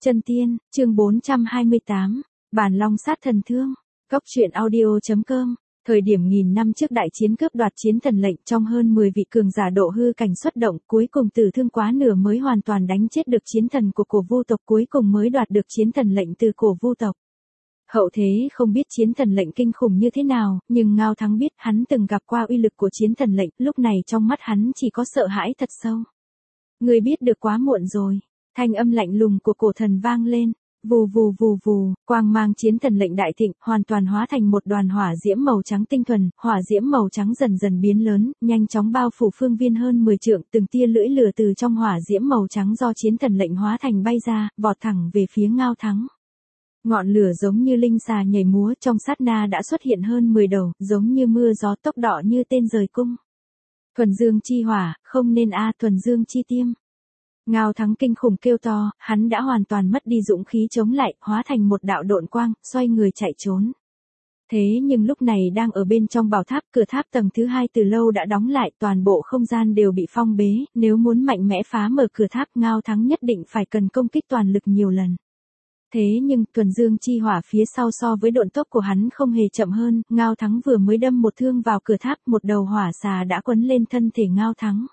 Chân tiên, chương 428, Bàn Long sát thần thương. Góc truyện audio.com. Thời điểm nghìn năm trước đại chiến cướp đoạt chiến thần lệnh, trong hơn 10 vị cường giả độ hư cảnh xuất động, cuối cùng tử thương quá nửa mới hoàn toàn đánh chết được chiến thần của cổ vu tộc, cuối cùng mới đoạt được chiến thần lệnh từ cổ vu tộc. Hậu thế không biết chiến thần lệnh kinh khủng như thế nào, nhưng Ngao Thắng biết, hắn từng gặp qua uy lực của chiến thần lệnh, lúc này trong mắt hắn chỉ có sợ hãi thật sâu. Người biết được quá muộn rồi. Thanh âm lạnh lùng của cổ thần vang lên, vù vù vù vù, quang mang chiến thần lệnh đại thịnh, hoàn toàn hóa thành một đoàn hỏa diễm màu trắng tinh thuần, hỏa diễm màu trắng dần dần biến lớn, nhanh chóng bao phủ phương viên hơn 10 trượng, từng tia lưỡi lửa từ trong hỏa diễm màu trắng do chiến thần lệnh hóa thành bay ra, vọt thẳng về phía Ngao Thắng. Ngọn lửa giống như linh xà nhảy múa, trong sát na đã xuất hiện hơn 10 đầu, giống như mưa gió tốc độ như tên rời cung. Thuần dương chi hỏa, không nên thuần dương chi tiêm. Ngao Thắng kinh khủng kêu to, hắn đã hoàn toàn mất đi dũng khí chống lại, hóa thành một đạo độn quang, xoay người chạy trốn. Thế nhưng lúc này đang ở bên trong bảo tháp, cửa tháp tầng thứ 2 từ lâu đã đóng lại, toàn bộ không gian đều bị phong bế, nếu muốn mạnh mẽ phá mở cửa tháp, Ngao Thắng nhất định phải cần công kích toàn lực nhiều lần. Thế nhưng, thuần dương chi hỏa phía sau so với độn tốc của hắn không hề chậm hơn, Ngao Thắng vừa mới đâm một thương vào cửa tháp, một đầu hỏa xà đã quấn lên thân thể Ngao Thắng.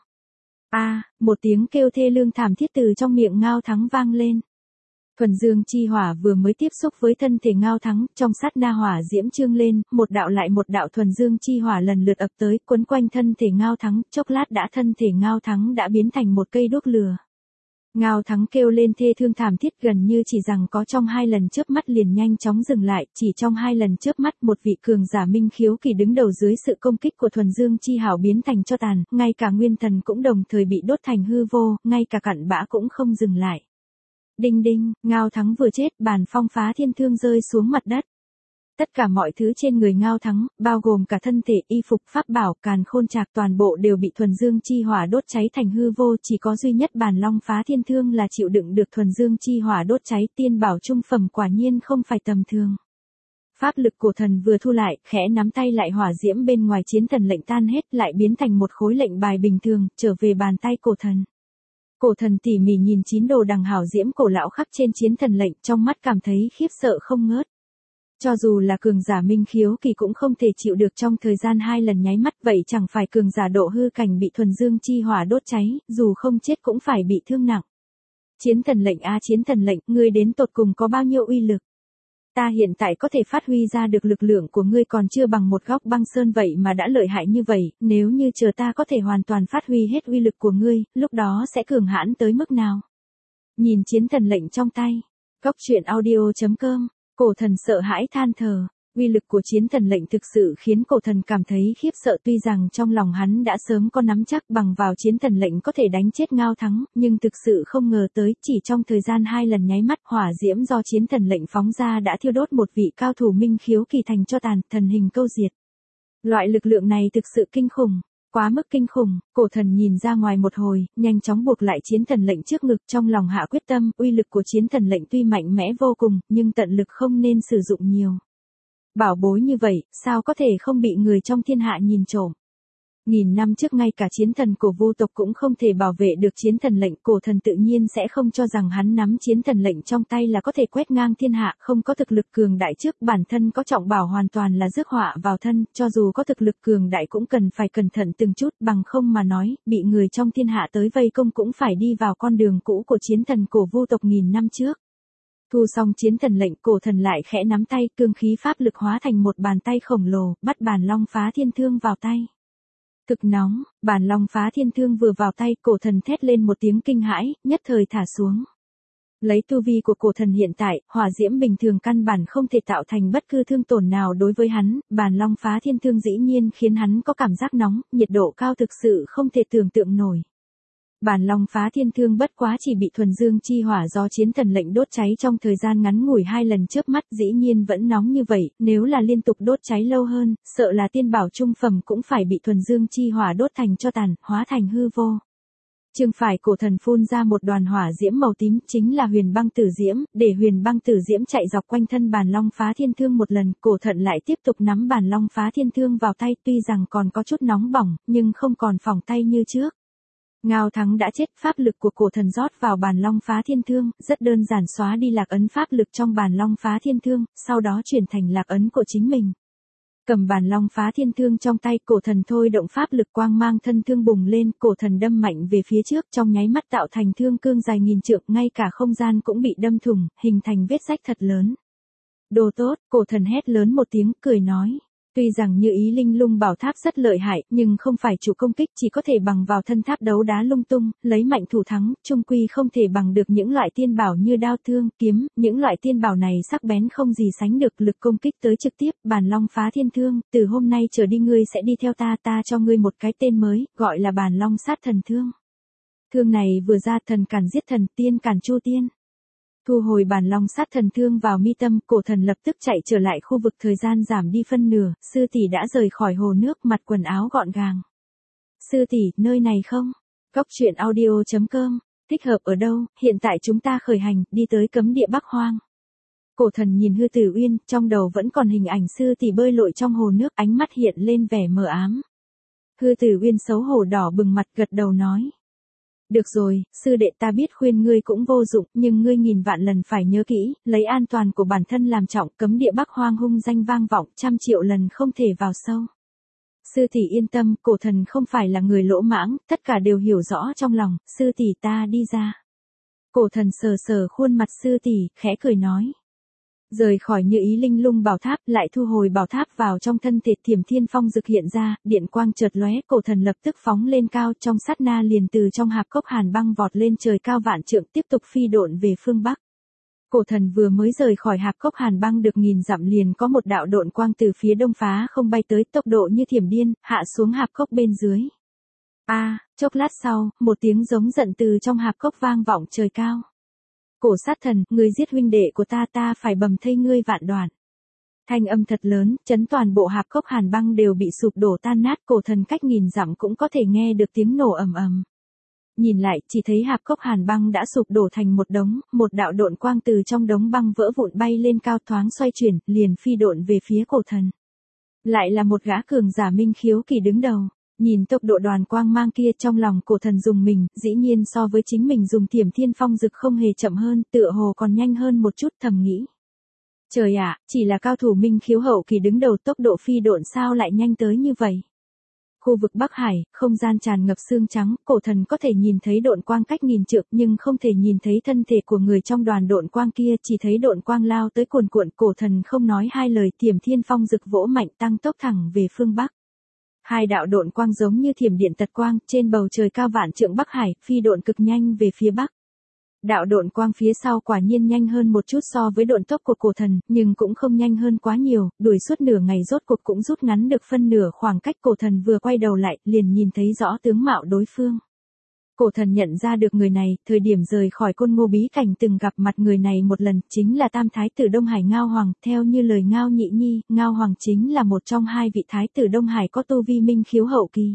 Một tiếng kêu thê lương thảm thiết từ trong miệng Ngao Thắng vang lên. Thuần dương chi hỏa vừa mới tiếp xúc với thân thể Ngao Thắng, trong sát na hỏa diễm trương lên, một đạo lại một đạo thuần dương chi hỏa lần lượt ập tới, quấn quanh thân thể Ngao Thắng, chốc lát đã thân thể Ngao Thắng đã biến thành một cây đuốc lửa. Ngao Thắng kêu lên thê thương thảm thiết, gần như chỉ rằng có trong 2 lần chớp mắt liền nhanh chóng dừng lại, chỉ trong 2 lần chớp mắt một vị cường giả minh khiếu kỳ đứng đầu dưới sự công kích của thuần dương chi hảo biến thành tro tàn, ngay cả nguyên thần cũng đồng thời bị đốt thành hư vô, ngay cả cặn bã cũng không dừng lại. Đinh đinh, Ngao Thắng vừa chết, bàn phong phá thiên thương rơi xuống mặt đất. Tất cả mọi thứ trên người Ngao Thắng, bao gồm cả thân thể, y phục, pháp bảo, càn khôn trạc, toàn bộ đều bị thuần dương chi hỏa đốt cháy thành hư vô, chỉ có duy nhất bàn long phá thiên thương là chịu đựng được thuần dương chi hỏa đốt cháy, tiên bảo trung phẩm quả nhiên không phải tầm thường. Pháp lực của thần vừa thu lại, khẽ nắm tay lại, hỏa diễm bên ngoài chiến thần lệnh tan hết, lại biến thành một khối lệnh bài bình thường, trở về bàn tay cổ thần. Cổ thần tỉ mỉ nhìn 9 đồ đằng hảo diễm cổ lão khắc trên chiến thần lệnh, trong mắt cảm thấy khiếp sợ không ngớt. Cho dù là cường giả minh khiếu kỳ cũng không thể chịu được trong thời gian 2 lần nháy mắt, vậy chẳng phải cường giả độ hư cảnh bị thuần dương chi hỏa đốt cháy, dù không chết cũng phải bị thương nặng. Chiến thần lệnh chiến thần lệnh, ngươi đến tột cùng có bao nhiêu uy lực? Ta hiện tại có thể phát huy ra được lực lượng của ngươi còn chưa bằng một góc băng sơn vậy mà đã lợi hại như vậy, nếu như chờ ta có thể hoàn toàn phát huy hết uy lực của ngươi, lúc đó sẽ cường hãn tới mức nào? Nhìn chiến thần lệnh trong tay. Góc truyện audio.com. Cổ thần sợ hãi than thở, uy lực của chiến thần lệnh thực sự khiến cổ thần cảm thấy khiếp sợ, tuy rằng trong lòng hắn đã sớm có nắm chắc bằng vào chiến thần lệnh có thể đánh chết Ngao Thắng, nhưng thực sự không ngờ tới, chỉ trong thời gian 2 lần nháy mắt, hỏa diễm do chiến thần lệnh phóng ra đã thiêu đốt một vị cao thủ minh khiếu kỳ thành tro tàn, thần hình câu diệt. Loại lực lượng này thực sự kinh khủng. Quá mức kinh khủng, cổ thần nhìn ra ngoài một hồi, nhanh chóng buộc lại chiến thần lệnh trước ngực, trong lòng hạ quyết tâm, uy lực của chiến thần lệnh tuy mạnh mẽ vô cùng, nhưng tận lực không nên sử dụng nhiều. Bảo bối như vậy, sao có thể không bị người trong thiên hạ nhìn trộm? Nghìn năm trước ngay cả chiến thần của vu tộc cũng không thể bảo vệ được chiến thần lệnh, cổ thần tự nhiên sẽ không cho rằng hắn nắm chiến thần lệnh trong tay là có thể quét ngang thiên hạ, không có thực lực cường đại trước, bản thân có trọng bảo hoàn toàn là rước họa vào thân, cho dù có thực lực cường đại cũng cần phải cẩn thận từng chút, bằng không mà nói, bị người trong thiên hạ tới vây công cũng phải đi vào con đường cũ của chiến thần cổ vu tộc nghìn năm trước. Thu xong chiến thần lệnh, cổ thần lại khẽ nắm tay, cương khí pháp lực hóa thành một bàn tay khổng lồ, bắt bàn long phá thiên thương vào tay. Cực nóng, bàn long phá thiên thương vừa vào tay, cổ thần thét lên một tiếng kinh hãi, nhất thời thả xuống. Lấy tu vi của cổ thần hiện tại, hỏa diễm bình thường căn bản không thể tạo thành bất cứ thương tổn nào đối với hắn, bàn long phá thiên thương dĩ nhiên khiến hắn có cảm giác nóng, nhiệt độ cao thực sự không thể tưởng tượng nổi. Bàn long phá thiên thương bất quá chỉ bị thuần dương chi hỏa do chiến thần lệnh đốt cháy trong thời gian ngắn ngủi 2 lần chớp mắt, dĩ nhiên vẫn nóng như vậy, nếu là liên tục đốt cháy lâu hơn, sợ là tiên bảo trung phẩm cũng phải bị thuần dương chi hỏa đốt thành tro tàn, hóa thành hư vô. Chừng phải cổ thần phun ra một đoàn hỏa diễm màu tím, chính là huyền băng tử diễm, để huyền băng tử diễm chạy dọc quanh thân bàn long phá thiên thương một lần, cổ thần lại tiếp tục nắm bàn long phá thiên thương vào tay, tuy rằng còn có chút nóng bỏng, nhưng không còn phỏng tay như trước. Ngao Thắng đã chết, pháp lực của cổ thần rót vào bàn long phá thiên thương, rất đơn giản xóa đi lạc ấn pháp lực trong bàn long phá thiên thương, sau đó chuyển thành lạc ấn của chính mình. Cầm bàn long phá thiên thương trong tay, cổ thần thôi động pháp lực quang mang thân thương bùng lên, cổ thần đâm mạnh về phía trước, trong nháy mắt tạo thành thương cương dài nghìn trượng, ngay cả không gian cũng bị đâm thủng, hình thành vết rách thật lớn. Đồ tốt, cổ thần hét lớn một tiếng, cười nói. Tuy rằng như ý linh lung bảo tháp rất lợi hại, nhưng không phải chủ công kích, chỉ có thể bằng vào thân tháp đấu đá lung tung, lấy mạnh thủ thắng, chung quy không thể bằng được những loại tiên bảo như đao thương, kiếm, những loại tiên bảo này sắc bén không gì sánh được, lực công kích tới trực tiếp, bàn long phá thiên thương, từ hôm nay trở đi ngươi sẽ đi theo ta, ta cho ngươi một cái tên mới, gọi là bàn long sát thần thương. Thương này vừa ra, thần cản giết thần, tiên cản chu tiên. Thu hồi bàn long sát thần thương vào mi tâm, cổ thần lập tức chạy trở lại khu vực, thời gian giảm đi phân nửa, sư tỷ đã rời khỏi hồ nước, mặc quần áo gọn gàng. Sư tỷ, nơi này không? Cốc truyện audio.com, thích hợp ở đâu, hiện tại chúng ta khởi hành, đi tới cấm địa Bắc Hoang. Cổ thần nhìn Hư Tử Uyên, trong đầu vẫn còn hình ảnh sư tỷ bơi lội trong hồ nước, ánh mắt hiện lên vẻ mờ ám. Hư Tử Uyên xấu hổ đỏ bừng mặt, gật đầu nói. Được rồi, sư đệ, ta biết khuyên ngươi cũng vô dụng, nhưng ngươi nghìn vạn lần phải nhớ kỹ, lấy an toàn của bản thân làm trọng, cấm địa Bắc Hoang hung danh vang vọng, 100.000.000 lần không thể vào sâu. Sư tỷ yên tâm, cổ thần không phải là người lỗ mãng, tất cả đều hiểu rõ trong lòng, sư tỷ ta đi ra. Cổ thần sờ sờ khuôn mặt sư tỷ, khẽ cười nói. Rời khỏi Như Ý Linh Lung bảo tháp, lại thu hồi bảo tháp vào trong thân thể, Thiểm Thiên Phong dực hiện ra, điện quang chợt lóe, cổ thần lập tức phóng lên cao, trong sát na liền từ trong hạp cốc hàn băng vọt lên trời cao vạn trượng, tiếp tục phi độn về phương bắc. Cổ thần vừa mới rời khỏi hạp cốc hàn băng được 1000 dặm liền có một đạo độn quang từ phía đông phá không bay tới, tốc độ như thiểm điên, hạ xuống hạp cốc bên dưới. Chốc lát sau, một tiếng giống giận từ trong hạp cốc vang vọng trời cao. Cổ sát thần, ngươi giết huynh đệ của ta, ta phải bầm thây ngươi vạn đoạn. Thanh âm thật lớn, chấn toàn bộ hạp cốc hàn băng đều bị sụp đổ tan nát, cổ thần cách 1000 dặm cũng có thể nghe được tiếng nổ ầm ầm. Nhìn lại, chỉ thấy hạp cốc hàn băng đã sụp đổ thành một đống, một đạo độn quang từ trong đống băng vỡ vụn bay lên cao, thoáng xoay chuyển, liền phi độn về phía cổ thần. Lại là một gã cường giả minh khiếu kỳ đứng đầu. Nhìn tốc độ đoàn quang mang kia, trong lòng cổ thần dùng mình, dĩ nhiên so với chính mình dùng Thiểm Thiên Phong dực không hề chậm hơn, tựa hồ còn nhanh hơn một chút, thầm nghĩ. Trời ạ, chỉ là cao thủ minh khiếu hậu kỳ đứng đầu, tốc độ phi độn sao lại nhanh tới như vậy? Khu vực Bắc Hải, không gian tràn ngập sương trắng, cổ thần có thể nhìn thấy độn quang cách 1000 trượng, nhưng không thể nhìn thấy thân thể của người trong đoàn độn quang kia, chỉ thấy độn quang lao tới cuồn cuộn, cổ thần không nói hai lời, Thiểm Thiên Phong dực vỗ mạnh tăng tốc thẳng về phương Bắc. Hai đạo độn quang giống như thiểm điện tật quang, trên bầu trời cao vạn trượng Bắc Hải, phi độn cực nhanh về phía Bắc. Đạo độn quang phía sau quả nhiên nhanh hơn một chút so với độn tốc của cổ thần, nhưng cũng không nhanh hơn quá nhiều, đuổi suốt nửa ngày rốt cuộc cũng rút ngắn được phân nửa khoảng cách, cổ thần vừa quay đầu lại, liền nhìn thấy rõ tướng mạo đối phương. Cổ thần nhận ra được người này, thời điểm rời khỏi Côn Ngô bí cảnh từng gặp mặt người này một lần, chính là Tam Thái tử Đông Hải Ngao Hoàng, theo như lời Ngao Nhị Nhi, Ngao Hoàng chính là một trong hai vị Thái tử Đông Hải có tu vi minh khiếu hậu kỳ.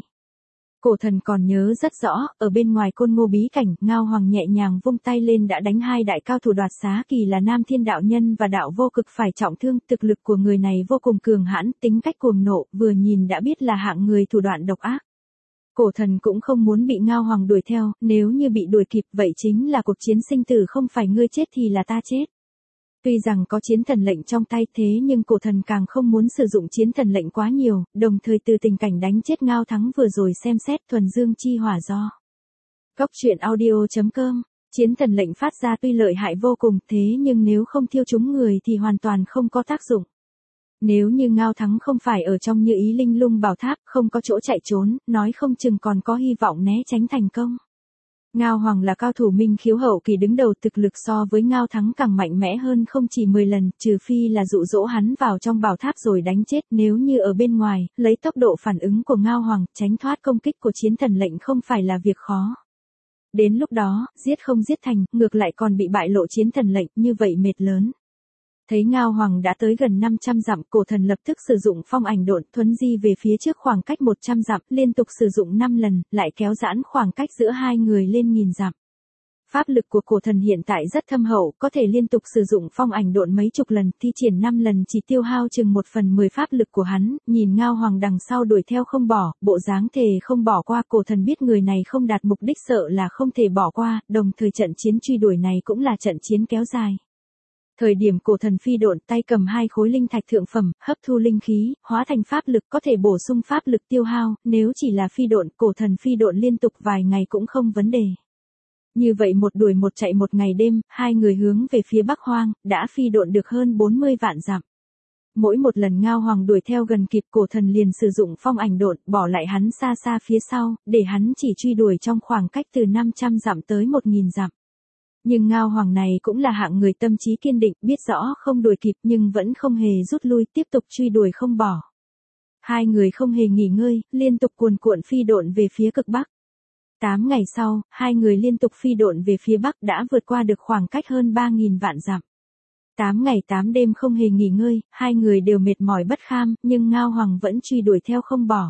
Cổ thần còn nhớ rất rõ, ở bên ngoài Côn Ngô bí cảnh, Ngao Hoàng nhẹ nhàng vung tay lên đã đánh hai đại cao thủ đoạt xá kỳ là Nam Thiên đạo nhân và đạo vô cực phải trọng thương, thực lực của người này vô cùng cường hãn, tính cách cuồng nộ, vừa nhìn đã biết là hạng người thủ đoạn độc ác. Cổ thần cũng không muốn bị Ngao Hoàng đuổi theo, nếu như bị đuổi kịp vậy chính là cuộc chiến sinh tử, không phải ngươi chết thì là ta chết. Tuy rằng có chiến thần lệnh trong tay thế nhưng cổ thần càng không muốn sử dụng chiến thần lệnh quá nhiều, đồng thời từ tình cảnh đánh chết Ngao Thắng vừa rồi xem xét thuần dương chi hỏa do. Cốc truyện audio.com, chiến thần lệnh phát ra tuy lợi hại vô cùng thế nhưng nếu không thiêu chúng người thì hoàn toàn không có tác dụng. Nếu như Ngao Thắng không phải ở trong Như Ý Linh Lung bảo tháp, không có chỗ chạy trốn, nói không chừng còn có hy vọng né tránh thành công. Ngao Hoàng là cao thủ minh khiếu hậu kỳ đứng đầu, thực lực so với Ngao Thắng càng mạnh mẽ hơn không chỉ 10 lần, trừ phi là dụ dỗ hắn vào trong bảo tháp rồi đánh chết, nếu như ở bên ngoài, lấy tốc độ phản ứng của Ngao Hoàng, tránh thoát công kích của chiến thần lệnh không phải là việc khó. Đến lúc đó, giết không giết thành, ngược lại còn bị bại lộ chiến thần lệnh, như vậy mệt lớn. Thấy Ngao Hoàng đã tới gần 500 dặm, cổ thần lập tức sử dụng phong ảnh độn, thuấn di về phía trước khoảng cách 100 dặm, liên tục sử dụng 5 lần, lại kéo giãn khoảng cách giữa hai người lên 1000 dặm. Pháp lực của cổ thần hiện tại rất thâm hậu, có thể liên tục sử dụng phong ảnh độn mấy chục lần, thi triển 5 lần chỉ tiêu hao chừng 1/10 pháp lực của hắn, nhìn Ngao Hoàng đằng sau đuổi theo không bỏ, bộ dáng thề không bỏ qua, cổ thần biết người này không đạt mục đích sợ là không thể bỏ qua, đồng thời trận chiến truy đuổi này cũng là trận chiến kéo dài. Thời điểm cổ thần phi độn, tay cầm 2 khối linh thạch thượng phẩm, hấp thu linh khí, hóa thành pháp lực có thể bổ sung pháp lực tiêu hao, nếu chỉ là phi độn, cổ thần phi độn liên tục vài ngày cũng không vấn đề. Như vậy một đuổi một chạy một ngày đêm, hai người hướng về phía Bắc Hoang, đã phi độn được hơn 40 vạn dặm. Mỗi một lần Ngao Hoàng đuổi theo gần kịp, cổ thần liền sử dụng phong ảnh độn, bỏ lại hắn xa xa phía sau, để hắn chỉ truy đuổi trong khoảng cách từ 500 dặm tới 1000 dặm. Nhưng Ngao Hoàng này cũng là hạng người tâm trí kiên định, biết rõ không đuổi kịp nhưng vẫn không hề rút lui, tiếp tục truy đuổi không bỏ. Hai người không hề nghỉ ngơi, liên tục cuồn cuộn phi độn về phía cực Bắc. 8 ngày sau, hai người liên tục phi độn về phía Bắc đã vượt qua được khoảng cách hơn 3000 vạn dặm. 8 ngày 8 đêm không hề nghỉ ngơi, hai người đều mệt mỏi bất kham, nhưng Ngao Hoàng vẫn truy đuổi theo không bỏ.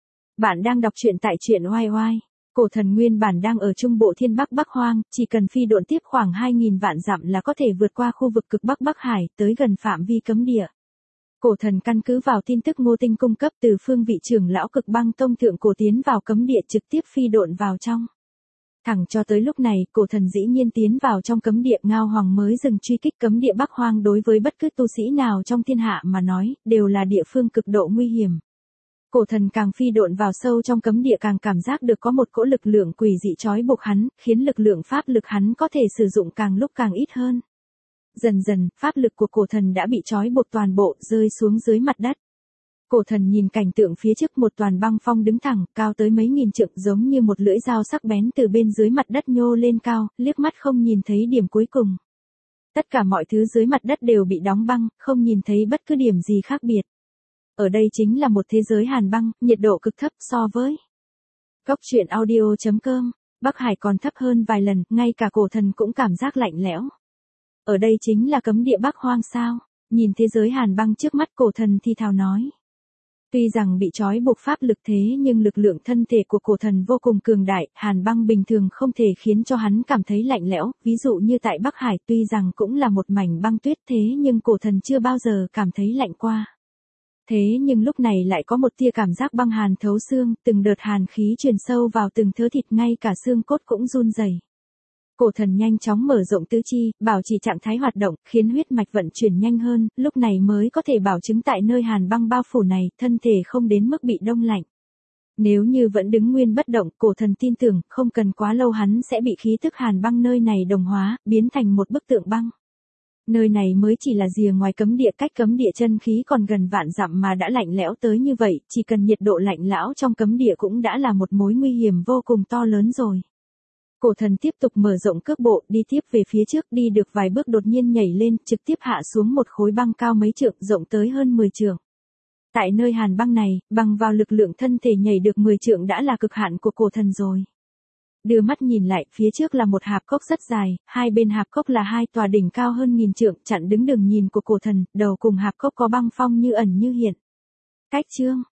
Bạn đang đọc truyện tại truyện oai oai. Cổ thần nguyên bản đang ở trung bộ thiên Bắc Bắc Hoang, chỉ cần phi độn tiếp khoảng 2000 vạn dặm là có thể vượt qua khu vực cực Bắc Bắc Hải, tới gần phạm vi cấm địa. Cổ thần căn cứ vào tin tức Ngô Tinh cung cấp từ phương vị trưởng lão Cực Băng Tông thượng cổ tiến vào cấm địa, trực tiếp phi độn vào trong. Thẳng cho tới lúc này, cổ thần dĩ nhiên tiến vào trong cấm địa, Ngao Hoàng mới dừng truy kích. Cấm địa Bắc Hoang đối với bất cứ tu sĩ nào trong thiên hạ mà nói, đều là địa phương cực độ nguy hiểm. Cổ thần càng phi độn vào sâu trong cấm địa càng cảm giác được có một cỗ lực lượng quỷ dị trói buộc hắn, khiến lực lượng pháp lực hắn có thể sử dụng càng lúc càng ít hơn. Dần dần, pháp lực của cổ thần đã bị trói buộc toàn bộ, rơi xuống dưới mặt đất. Cổ thần nhìn cảnh tượng phía trước, một toàn băng phong đứng thẳng, cao tới mấy nghìn trượng, giống như một lưỡi dao sắc bén từ bên dưới mặt đất nhô lên cao, liếc mắt không nhìn thấy điểm cuối cùng. Tất cả mọi thứ dưới mặt đất đều bị đóng băng, không nhìn thấy bất cứ điểm gì khác biệt. Ở đây chính là một thế giới hàn băng, nhiệt độ cực thấp so với Cốc truyện audio.com, Bắc Hải còn thấp hơn vài lần, ngay cả cổ thần cũng cảm giác lạnh lẽo. Ở đây chính là cấm địa Bắc Hoang sao? Nhìn thế giới hàn băng trước mắt, cổ thần thi thào nói. Tuy rằng bị trói buộc pháp lực thế nhưng lực lượng thân thể của cổ thần vô cùng cường đại, hàn băng bình thường không thể khiến cho hắn cảm thấy lạnh lẽo, ví dụ như tại Bắc Hải tuy rằng cũng là một mảnh băng tuyết thế nhưng cổ thần chưa bao giờ cảm thấy lạnh qua. Thế nhưng lúc này lại có một tia cảm giác băng hàn thấu xương, từng đợt hàn khí truyền sâu vào từng thớ thịt, ngay cả xương cốt cũng run rẩy. Cổ thần nhanh chóng mở rộng tứ chi, bảo trì trạng thái hoạt động, khiến huyết mạch vận chuyển nhanh hơn, lúc này mới có thể bảo chứng tại nơi hàn băng bao phủ này, thân thể không đến mức bị đông lạnh. Nếu như vẫn đứng nguyên bất động, cổ thần tin tưởng, không cần quá lâu hắn sẽ bị khí tức hàn băng nơi này đồng hóa, biến thành một bức tượng băng. Nơi này mới chỉ là rìa ngoài cấm địa, cách cấm địa chân khí còn gần vạn dặm mà đã lạnh lẽo tới như vậy, chỉ cần nhiệt độ lạnh lẽo trong cấm địa cũng đã là một mối nguy hiểm vô cùng to lớn rồi. Cổ thần tiếp tục mở rộng cước bộ, đi tiếp về phía trước, đi được vài bước đột nhiên nhảy lên, trực tiếp hạ xuống một khối băng cao mấy trượng, rộng tới hơn 10 trượng. Tại nơi hàn băng này, bằng vào lực lượng thân thể nhảy được 10 trượng đã là cực hạn của cổ thần rồi. Đưa mắt nhìn lại, phía trước là một hạp cốc rất dài, hai bên hạp cốc là hai tòa đỉnh cao hơn 1000 trượng, chặn đứng đường nhìn của cổ thần, đầu cùng hạp cốc có băng phong như ẩn như hiện. Cách chương